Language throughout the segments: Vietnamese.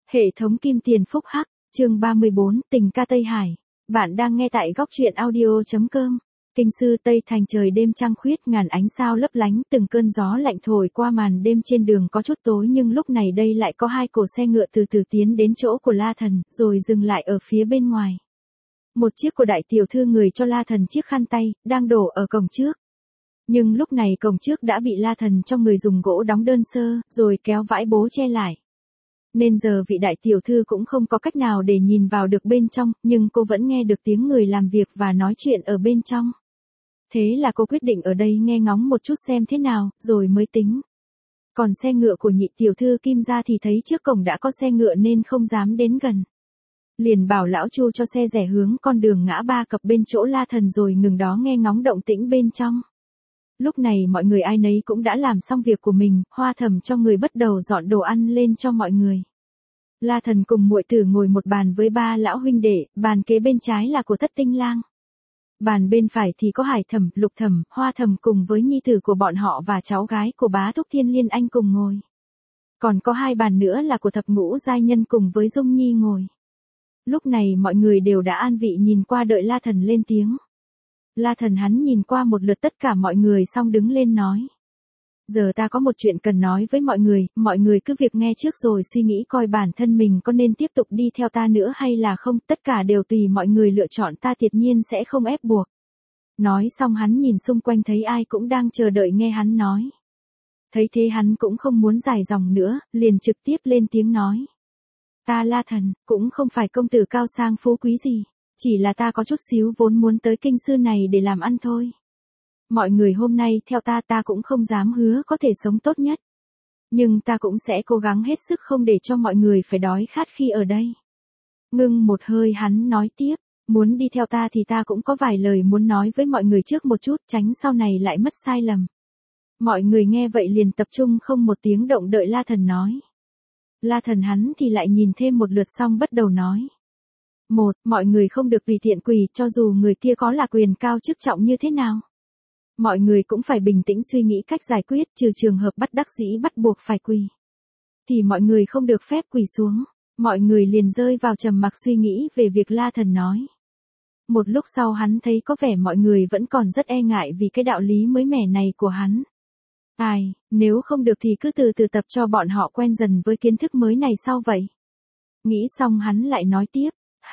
Hệ thống kim tiền phúc hắc, chương 34, tình ca Tây Hải. Bạn đang nghe tại góc truyện audio.com. Kinh sư Tây Thành, trời đêm trăng khuyết, ngàn ánh sao lấp lánh, từng cơn gió lạnh thổi qua màn đêm, trên đường có chút tối nhưng lúc này đây lại có hai cỗ xe ngựa từ từ tiến đến chỗ của La Thần, rồi dừng lại ở phía bên ngoài. Một chiếc của đại tiểu thư người cho La Thần chiếc khăn tay, đang đổ ở cổng trước. Nhưng lúc này cổng trước đã bị La Thần cho người dùng gỗ đóng đơn sơ, rồi kéo vải bố che lại. Nên giờ vị đại tiểu thư cũng không có cách nào để nhìn vào được bên trong, nhưng cô vẫn nghe được tiếng người làm việc và nói chuyện ở bên trong. Thế là cô quyết định ở đây nghe ngóng một chút xem thế nào, rồi mới tính. Còn xe ngựa của nhị tiểu thư Kim gia thì thấy trước cổng đã có xe ngựa nên không dám đến gần. Liền bảo lão Chu cho xe rẽ hướng con đường ngã ba cập bên chỗ La Thần rồi ngừng đó nghe ngóng động tĩnh bên trong. Lúc này mọi người ai nấy cũng đã làm xong việc của mình, Hoa Thẩm cho người bắt đầu dọn đồ ăn lên cho mọi người. La Thần cùng muội tử ngồi một bàn với ba lão huynh đệ, bàn kế bên trái là của Thất Tinh Lang. Bàn bên phải thì có Hải Thẩm, Lục Thẩm, Hoa Thẩm cùng với nhi tử của bọn họ và cháu gái của bá thúc Thiên Liên Anh cùng ngồi. Còn có hai bàn nữa là của Thập Ngũ giai nhân cùng với Dung Nhi ngồi. Lúc này mọi người đều đã an vị nhìn qua đợi La Thần lên tiếng. La Thần hắn nhìn qua một lượt tất cả mọi người xong đứng lên nói. Giờ ta có một chuyện cần nói với mọi người cứ việc nghe trước rồi suy nghĩ coi bản thân mình có nên tiếp tục đi theo ta nữa hay là không, tất cả đều tùy mọi người lựa chọn, ta tuyệt nhiên sẽ không ép buộc. Nói xong hắn nhìn xung quanh thấy ai cũng đang chờ đợi nghe hắn nói. Thấy thế hắn cũng không muốn dài dòng nữa, liền trực tiếp lên tiếng nói. Ta La Thần, cũng không phải công tử cao sang phú quý gì. Chỉ là ta có chút xíu vốn muốn tới kinh sư này để làm ăn thôi. Mọi người hôm nay theo ta cũng không dám hứa có thể sống tốt nhất. Nhưng ta cũng sẽ cố gắng hết sức không để cho mọi người phải đói khát khi ở đây. Ngưng một hơi hắn nói tiếp, muốn đi theo ta thì ta cũng có vài lời muốn nói với mọi người trước một chút, tránh sau này lại mất sai lầm. Mọi người nghe vậy liền tập trung không một tiếng động đợi La Thần nói. La Thần hắn thì lại nhìn thêm một lượt xong bắt đầu nói. Mọi người không được tùy tiện quỳ, cho dù người kia có là quyền cao chức trọng như thế nào. Mọi người cũng phải bình tĩnh suy nghĩ cách giải quyết, trừ trường hợp bắt đắc dĩ bắt buộc phải quỳ. Thì mọi người không được phép quỳ xuống. Mọi người liền rơi vào trầm mặc suy nghĩ về việc La Thần nói. Một lúc sau hắn thấy có vẻ mọi người vẫn còn rất e ngại vì cái đạo lý mới mẻ này của hắn. Nếu không được thì cứ từ từ tập cho bọn họ quen dần với kiến thức mới này sau vậy. Nghĩ xong hắn lại nói tiếp.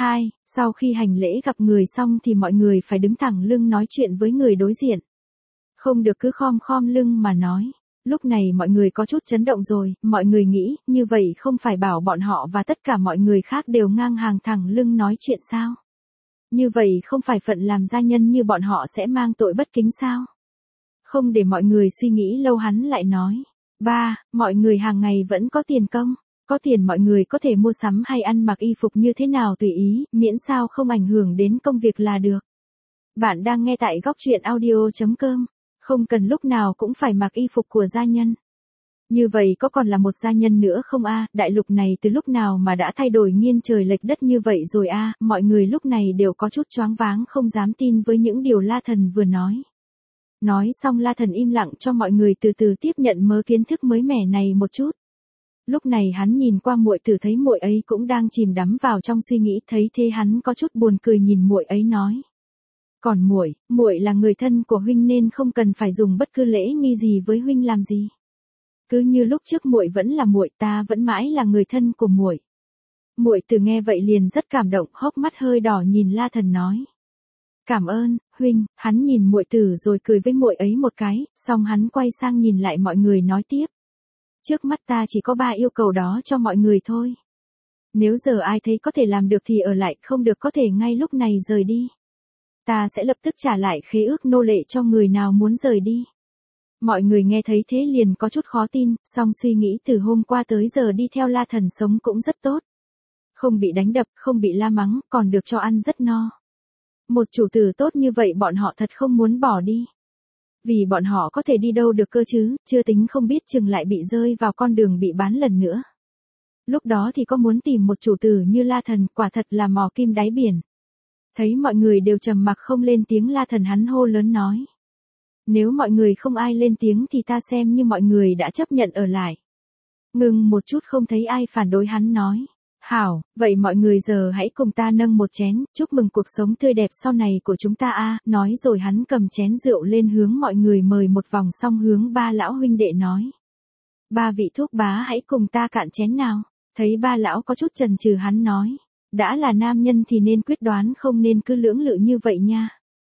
Sau khi hành lễ gặp người xong thì mọi người phải đứng thẳng lưng nói chuyện với người đối diện. Không được cứ khom lưng mà nói. Lúc này mọi người có chút chấn động rồi, mọi người nghĩ, như vậy không phải bảo bọn họ và tất cả mọi người khác đều ngang hàng thẳng lưng nói chuyện sao? Như vậy không phải phận làm gia nhân như bọn họ sẽ mang tội bất kính sao? Không để mọi người suy nghĩ lâu hắn lại nói. Mọi người hàng ngày vẫn có tiền công. Có tiền mọi người có thể mua sắm hay ăn mặc y phục như thế nào tùy ý, miễn sao không ảnh hưởng đến công việc là được. Bạn đang nghe tại góc truyện audio.com. Không cần lúc nào cũng phải mặc y phục của gia nhân. Như vậy có còn là một gia nhân nữa không đại lục này từ lúc nào mà đã thay đổi nghiêng trời lệch đất như vậy rồi mọi người lúc này đều có chút choáng váng không dám tin với những điều La Thần vừa nói. Nói xong La Thần im lặng cho mọi người từ từ tiếp nhận mớ kiến thức mới mẻ này một chút. Lúc này hắn nhìn qua muội tử thấy muội ấy cũng đang chìm đắm vào trong suy nghĩ, thấy thế hắn có chút buồn cười nhìn muội ấy nói. Còn muội là người thân của huynh nên không cần phải dùng bất cứ lễ nghi gì với huynh làm gì. Cứ như lúc trước muội vẫn là muội, ta vẫn mãi là người thân của muội. Muội tử nghe vậy liền rất cảm động, hốc mắt hơi đỏ nhìn La Thần nói. Cảm ơn, huynh. Hắn nhìn muội tử rồi cười với muội ấy một cái, xong hắn quay sang nhìn lại mọi người nói tiếp. Trước mắt ta chỉ có 3 yêu cầu đó cho mọi người thôi. Nếu giờ ai thấy có thể làm được thì ở lại, không được có thể ngay lúc này rời đi. Ta sẽ lập tức trả lại khế ước nô lệ cho người nào muốn rời đi. Mọi người nghe thấy thế liền có chút khó tin, song suy nghĩ từ hôm qua tới giờ đi theo La Thần sống cũng rất tốt. Không bị đánh đập, không bị la mắng, còn được cho ăn rất no. Một chủ tử tốt như vậy bọn họ thật không muốn bỏ đi. Vì bọn họ có thể đi đâu được cơ chứ, chưa tính không biết chừng lại bị rơi vào con đường bị bán lần nữa. Lúc đó thì có muốn tìm một chủ tử như La Thần, quả thật là mò kim đáy biển. Thấy mọi người đều trầm mặc không lên tiếng, La Thần hắn hô lớn nói. Nếu mọi người không ai lên tiếng thì ta xem như mọi người đã chấp nhận ở lại. Ngừng một chút không thấy ai phản đối hắn nói. Hảo, vậy mọi người giờ hãy cùng ta nâng một chén, chúc mừng cuộc sống tươi đẹp sau này của chúng ta a. Nói rồi hắn cầm chén rượu lên hướng mọi người mời một vòng xong hướng ba lão huynh đệ nói. Ba vị thúc bá hãy cùng ta cạn chén nào. Thấy ba lão có chút chần chừ hắn nói. Đã là nam nhân thì nên quyết đoán không nên cứ lưỡng lự như vậy nha.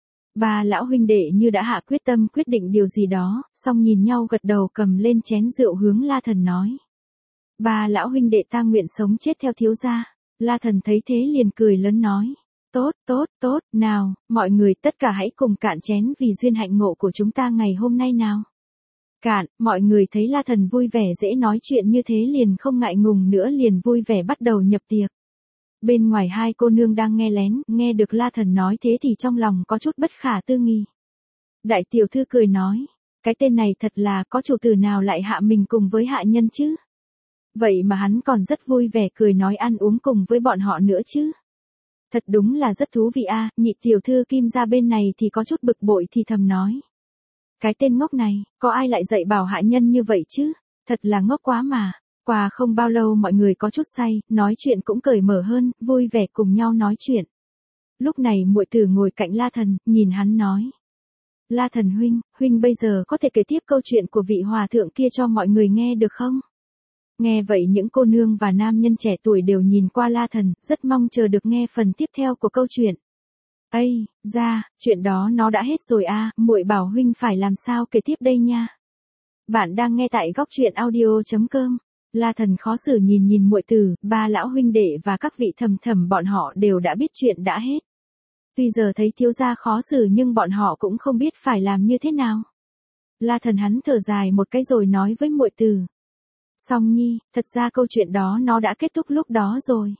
Ba lão huynh đệ như đã hạ quyết tâm quyết định điều gì đó, xong nhìn nhau gật đầu cầm lên chén rượu hướng La Thần nói. Ba lão huynh đệ ta nguyện sống chết theo thiếu gia. La Thần thấy thế liền cười lớn nói. Tốt, tốt, tốt, nào, mọi người tất cả hãy cùng cạn chén vì duyên hạnh ngộ của chúng ta ngày hôm nay nào. Cạn, mọi người thấy La Thần vui vẻ dễ nói chuyện như thế liền không ngại ngùng nữa liền vui vẻ bắt đầu nhập tiệc. Bên ngoài hai cô nương đang nghe lén, nghe được La Thần nói thế thì trong lòng có chút bất khả tư nghị. Đại tiểu thư cười nói, cái tên này thật là có chủ tử nào lại hạ mình cùng với hạ nhân chứ? Vậy mà hắn còn rất vui vẻ cười nói ăn uống cùng với bọn họ nữa chứ. Thật đúng là rất thú vị a. Nhị tiểu thư Kim ra bên này thì có chút bực bội thì thầm nói. Cái tên ngốc này, có ai lại dạy bảo hạ nhân như vậy chứ? Thật là ngốc quá mà. Qua không bao lâu mọi người có chút say, nói chuyện cũng cởi mở hơn, vui vẻ cùng nhau nói chuyện. Lúc này muội tử ngồi cạnh La Thần, nhìn hắn nói. La Thần huynh bây giờ có thể kể tiếp câu chuyện của vị hòa thượng kia cho mọi người nghe được không? Nghe vậy những cô nương và nam nhân trẻ tuổi đều nhìn qua La Thần, rất mong chờ được nghe phần tiếp theo của câu chuyện. Ây, ra, chuyện đó nó đã hết rồi a, muội bảo huynh phải làm sao kể tiếp đây nha. Bạn đang nghe tại góc truyện audio.com. La Thần khó xử nhìn muội tử, ba lão huynh đệ và các vị thầm thầm bọn họ đều đã biết chuyện đã hết. Tuy giờ thấy thiếu gia khó xử nhưng bọn họ cũng không biết phải làm như thế nào. La Thần hắn thở dài một cái rồi nói với muội tử. Song Nhi, thật ra câu chuyện đó nó đã kết thúc lúc đó rồi.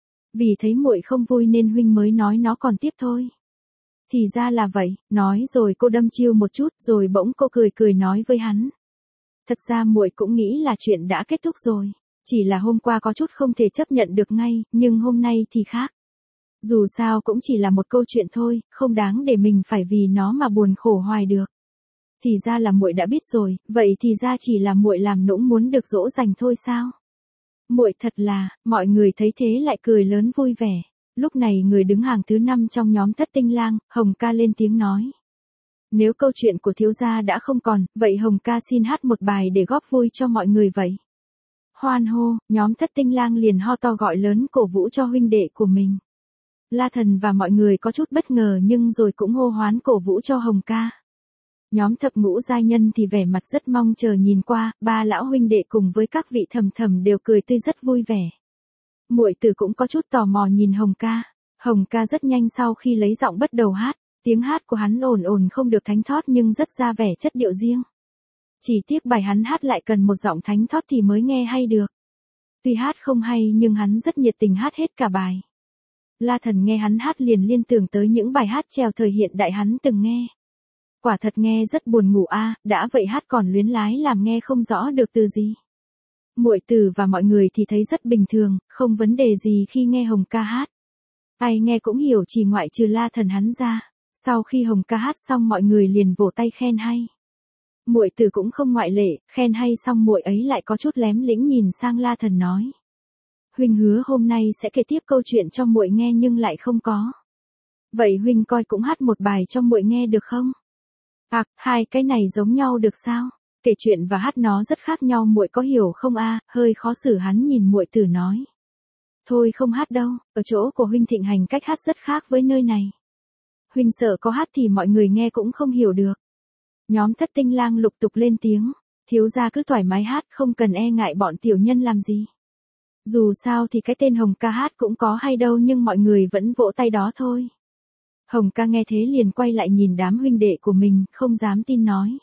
Vì thấy muội không vui nên huynh mới nói nó còn tiếp thôi. Thì ra là vậy, nói rồi cô đâm chiêu một chút rồi bỗng cô cười nói với hắn. Thật ra muội cũng nghĩ là chuyện đã kết thúc rồi. Chỉ là hôm qua có chút không thể chấp nhận được ngay, nhưng hôm nay thì khác. Dù sao cũng chỉ là một câu chuyện thôi, không đáng để mình phải vì nó mà buồn khổ hoài được. Thì ra là muội đã biết rồi, vậy thì ra chỉ là muội làm nũng muốn được dỗ dành thôi sao? Muội thật là, mọi người thấy thế lại cười lớn vui vẻ. Lúc này người đứng hàng thứ 5 trong nhóm Thất Tinh Lang, Hồng Ca lên tiếng nói. Nếu câu chuyện của thiếu gia đã không còn, vậy Hồng Ca xin hát một bài để góp vui cho mọi người vậy. Hoan hô, nhóm Thất Tinh Lang liền ho to gọi lớn cổ vũ cho huynh đệ của mình. La Thần và mọi người có chút bất ngờ nhưng rồi cũng hô hoán cổ vũ cho Hồng Ca. Nhóm Thập Ngũ giai nhân thì vẻ mặt rất mong chờ nhìn qua, ba lão huynh đệ cùng với các vị thầm đều cười tươi rất vui vẻ. Muội tử cũng có chút tò mò nhìn Hồng Ca. Hồng Ca rất nhanh sau khi lấy giọng bắt đầu hát, tiếng hát của hắn ồn không được thánh thót nhưng rất ra vẻ chất điệu riêng. Chỉ tiếc bài hắn hát lại cần một giọng thánh thót thì mới nghe hay được. Tuy hát không hay nhưng hắn rất nhiệt tình hát hết cả bài. La Thần nghe hắn hát liền liên tưởng tới những bài hát chèo thời hiện đại hắn từng nghe. Quả thật nghe rất buồn ngủ a, đã vậy hát còn luyến lái làm nghe không rõ được từ gì. Muội tử và mọi người thì thấy rất bình thường, không vấn đề gì khi nghe Hồng Ca hát. Ai nghe cũng hiểu chỉ ngoại trừ La Thần hắn ra. Sau khi Hồng Ca hát xong mọi người liền vỗ tay khen hay. Muội tử cũng không ngoại lệ, khen hay xong muội ấy lại có chút lém lĩnh nhìn sang La Thần nói. Huynh hứa hôm nay sẽ kể tiếp câu chuyện cho muội nghe nhưng lại không có. Vậy huynh coi cũng hát một bài cho muội nghe được không? Hai cái này giống nhau được sao? Kể chuyện và hát nó rất khác nhau muội có hiểu không a? Hơi khó xử hắn nhìn muội tử nói. Thôi không hát đâu, ở chỗ của huynh thịnh hành cách hát rất khác với nơi này. Huynh sợ có hát thì mọi người nghe cũng không hiểu được. Nhóm Thất Tinh Lang lục tục lên tiếng, thiếu gia cứ thoải mái hát không cần e ngại bọn tiểu nhân làm gì. Dù sao thì cái tên Hồng Ca hát cũng có hay đâu nhưng mọi người vẫn vỗ tay đó thôi. Hồng Ca nghe thế liền quay lại nhìn đám huynh đệ của mình, không dám tin nói.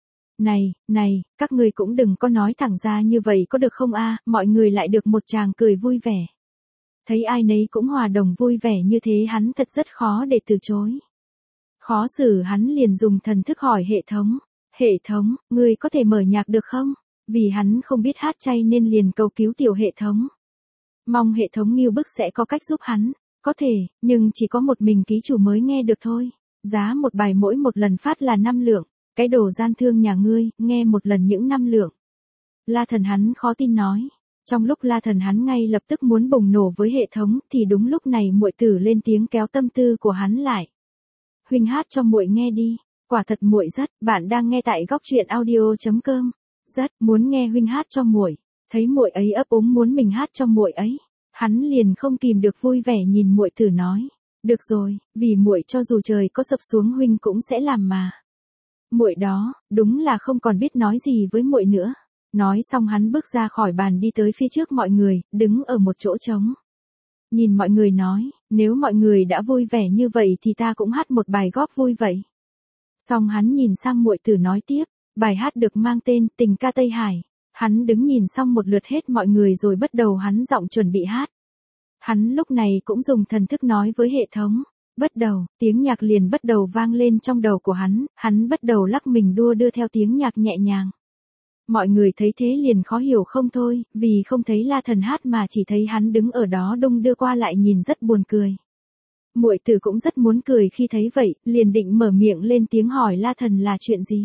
Này, các người cũng đừng có nói thẳng ra như vậy có được không a? Mọi người lại được một tràng cười vui vẻ. Thấy ai nấy cũng hòa đồng vui vẻ như thế hắn thật rất khó để từ chối. Khó xử hắn liền dùng thần thức hỏi hệ thống, ngươi có thể mở nhạc được không? Vì hắn không biết hát chay nên liền cầu cứu tiểu hệ thống. Mong hệ thống nghiêu bức sẽ có cách giúp hắn. Có thể, nhưng chỉ có một mình ký chủ mới nghe được thôi. Giá một bài mỗi một lần phát là 5 lượng. Cái đồ gian thương nhà ngươi, nghe một lần những 5 lượng. La Thần hắn khó tin nói. Trong lúc La Thần hắn ngay lập tức muốn bùng nổ với hệ thống thì đúng lúc này muội tử lên tiếng kéo tâm tư của hắn lại. Huynh hát cho muội nghe đi, quả thật muội rất, bạn đang nghe tại góc truyện audio.com. Rất muốn nghe huynh hát cho muội. Thấy muội ấy ấp úng muốn mình hát cho muội ấy, hắn liền không kìm được vui vẻ nhìn muội tử nói, được rồi, vì muội cho dù trời có sập xuống huynh cũng sẽ làm mà. Muội đó, đúng là không còn biết nói gì với muội nữa. Nói xong hắn bước ra khỏi bàn đi tới phía trước mọi người, đứng ở một chỗ trống. Nhìn mọi người nói, nếu mọi người đã vui vẻ như vậy thì ta cũng hát một bài góp vui vậy. Xong hắn nhìn sang muội tử nói tiếp, bài hát được mang tên Tình ca Tây Hải. Hắn đứng nhìn xong một lượt hết mọi người rồi bắt đầu hắn giọng chuẩn bị hát. Hắn lúc này cũng dùng thần thức nói với hệ thống. Bắt đầu, tiếng nhạc liền bắt đầu vang lên trong đầu của hắn bắt đầu lắc mình đua đưa theo tiếng nhạc nhẹ nhàng. Mọi người thấy thế liền khó hiểu không thôi, vì không thấy La Thần hát mà chỉ thấy hắn đứng ở đó đung đưa qua lại nhìn rất buồn cười. Muội tử cũng rất muốn cười khi thấy vậy, liền định mở miệng lên tiếng hỏi La Thần là chuyện gì.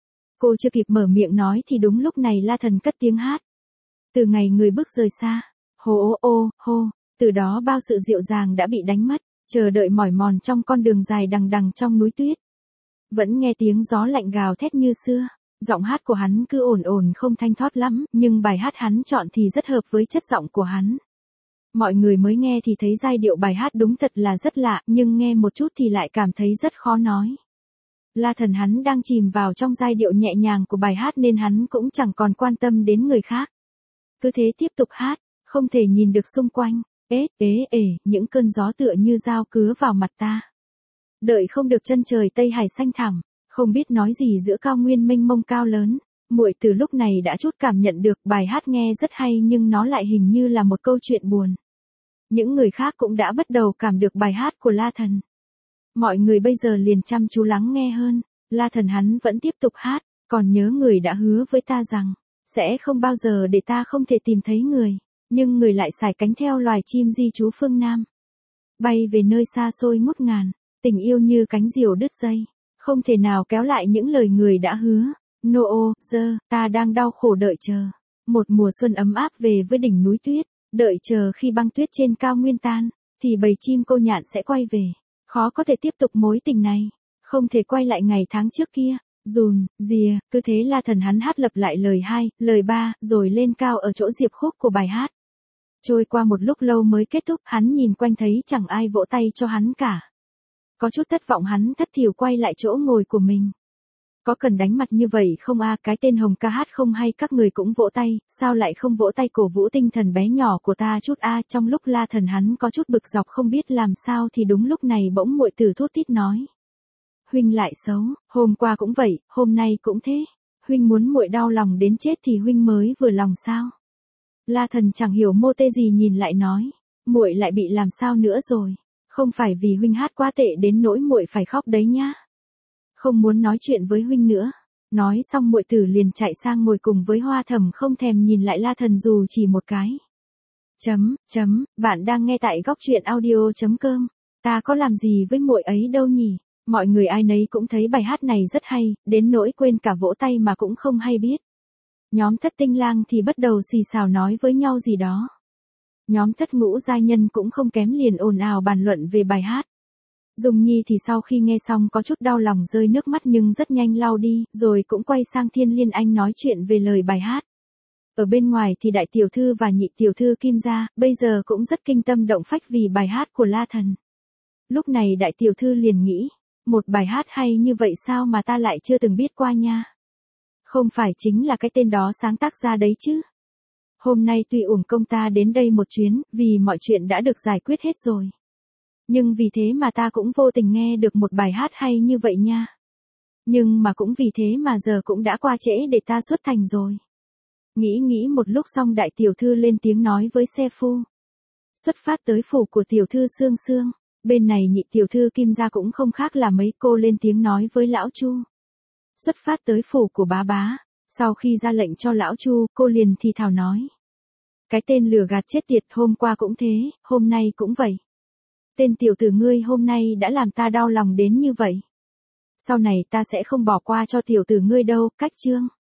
Cô chưa kịp mở miệng nói thì đúng lúc này La Thần cất tiếng hát. Từ ngày người bước rời xa, hô ô hô, từ đó bao sự dịu dàng đã bị đánh mất, chờ đợi mỏi mòn trong con đường dài đằng đằng trong núi tuyết. Vẫn nghe tiếng gió lạnh gào thét như xưa. Giọng hát của hắn cứ ổn ổn không thanh thoát lắm, nhưng bài hát hắn chọn thì rất hợp với chất giọng của hắn. Mọi người mới nghe thì thấy giai điệu bài hát đúng thật là rất lạ, nhưng nghe một chút thì lại cảm thấy rất khó nói. La Thần hắn đang chìm vào trong giai điệu nhẹ nhàng của bài hát nên hắn cũng chẳng còn quan tâm đến người khác. Cứ thế tiếp tục hát, không thể nhìn được xung quanh, những cơn gió tựa như dao cứa vào mặt ta. Đợi không được chân trời Tây Hải xanh thẳm. Không biết nói gì giữa cao nguyên mênh mông cao lớn, muội từ lúc này đã chút cảm nhận được bài hát nghe rất hay nhưng nó lại hình như là một câu chuyện buồn. Những người khác cũng đã bắt đầu cảm được bài hát của La Thần. Mọi người bây giờ liền chăm chú lắng nghe hơn, La Thần hắn vẫn tiếp tục hát, còn nhớ người đã hứa với ta rằng, sẽ không bao giờ để ta không thể tìm thấy người, nhưng người lại sải cánh theo loài chim di trú phương Nam. Bay về nơi xa xôi ngút ngàn, tình yêu như cánh diều đứt dây. Không thể nào kéo lại những lời người đã hứa. Ta đang đau khổ đợi chờ. Một mùa xuân ấm áp về với đỉnh núi tuyết. Đợi chờ khi băng tuyết trên cao nguyên tan. Thì bầy chim cô nhạn sẽ quay về. Khó có thể tiếp tục mối tình này. Không thể quay lại ngày tháng trước kia. Cứ thế La Thần hắn hát lặp lại lời 2, lời 3, rồi lên cao ở chỗ diệp khúc của bài hát. Trôi qua một lúc lâu mới kết thúc, hắn nhìn quanh thấy chẳng ai vỗ tay cho hắn cả. Có chút thất vọng hắn thất thiểu quay lại chỗ ngồi của mình. Có cần đánh mặt như vậy không cái tên Hồng ca hát không hay các người cũng vỗ tay, sao lại không vỗ tay cổ vũ tinh thần bé nhỏ của ta chút trong lúc La Thần hắn có chút bực dọc không biết làm sao thì đúng lúc này bỗng muội tử thốt tít nói. Huynh lại xấu, hôm qua cũng vậy, hôm nay cũng thế. Huynh muốn muội đau lòng đến chết thì huynh mới vừa lòng sao? La Thần chẳng hiểu mô tê gì nhìn lại nói, muội lại bị làm sao nữa rồi? Không phải vì huynh hát quá tệ đến nỗi muội phải khóc đấy nhá. Không muốn nói chuyện với huynh nữa. Nói xong muội tử liền chạy sang ngồi cùng với Hoa Thẩm không thèm nhìn lại La Thần dù chỉ một cái. Bạn đang nghe tại góc truyện audio.com. Ta có làm gì với muội ấy đâu nhỉ? Mọi người ai nấy cũng thấy bài hát này rất hay, đến nỗi quên cả vỗ tay mà cũng không hay biết. Nhóm Thất Tinh Lang thì bắt đầu xì xào nói với nhau gì đó. Nhóm Thất Ngũ giai nhân cũng không kém liền ồn ào bàn luận về bài hát. Dung Nhi thì sau khi nghe xong có chút đau lòng rơi nước mắt nhưng rất nhanh lau đi, rồi cũng quay sang Thiên Liên Anh nói chuyện về lời bài hát. Ở bên ngoài thì đại tiểu thư và nhị tiểu thư Kim gia, bây giờ cũng rất kinh tâm động phách vì bài hát của La Thần. Lúc này đại tiểu thư liền nghĩ, một bài hát hay như vậy sao mà ta lại chưa từng biết qua nha. Không phải chính là cái tên đó sáng tác ra đấy chứ. Hôm nay tuy uổng công ta đến đây một chuyến, vì mọi chuyện đã được giải quyết hết rồi. Nhưng vì thế mà ta cũng vô tình nghe được một bài hát hay như vậy nha. Nhưng mà cũng vì thế mà giờ cũng đã qua trễ để ta xuất thành rồi. Nghĩ một lúc xong đại tiểu thư lên tiếng nói với xe phu. Xuất phát tới phủ của tiểu thư Sương Sương, bên này nhị tiểu thư Kim gia cũng không khác là mấy, cô lên tiếng nói với lão Chu. Xuất phát tới phủ của bá bá, sau khi ra lệnh cho lão Chu, cô liền thì thào nói. Cái tên lừa gạt chết tiệt, hôm qua cũng thế, hôm nay cũng vậy. Tên tiểu tử ngươi hôm nay đã làm ta đau lòng đến như vậy. Sau này ta sẽ không bỏ qua cho tiểu tử ngươi đâu, cách chương.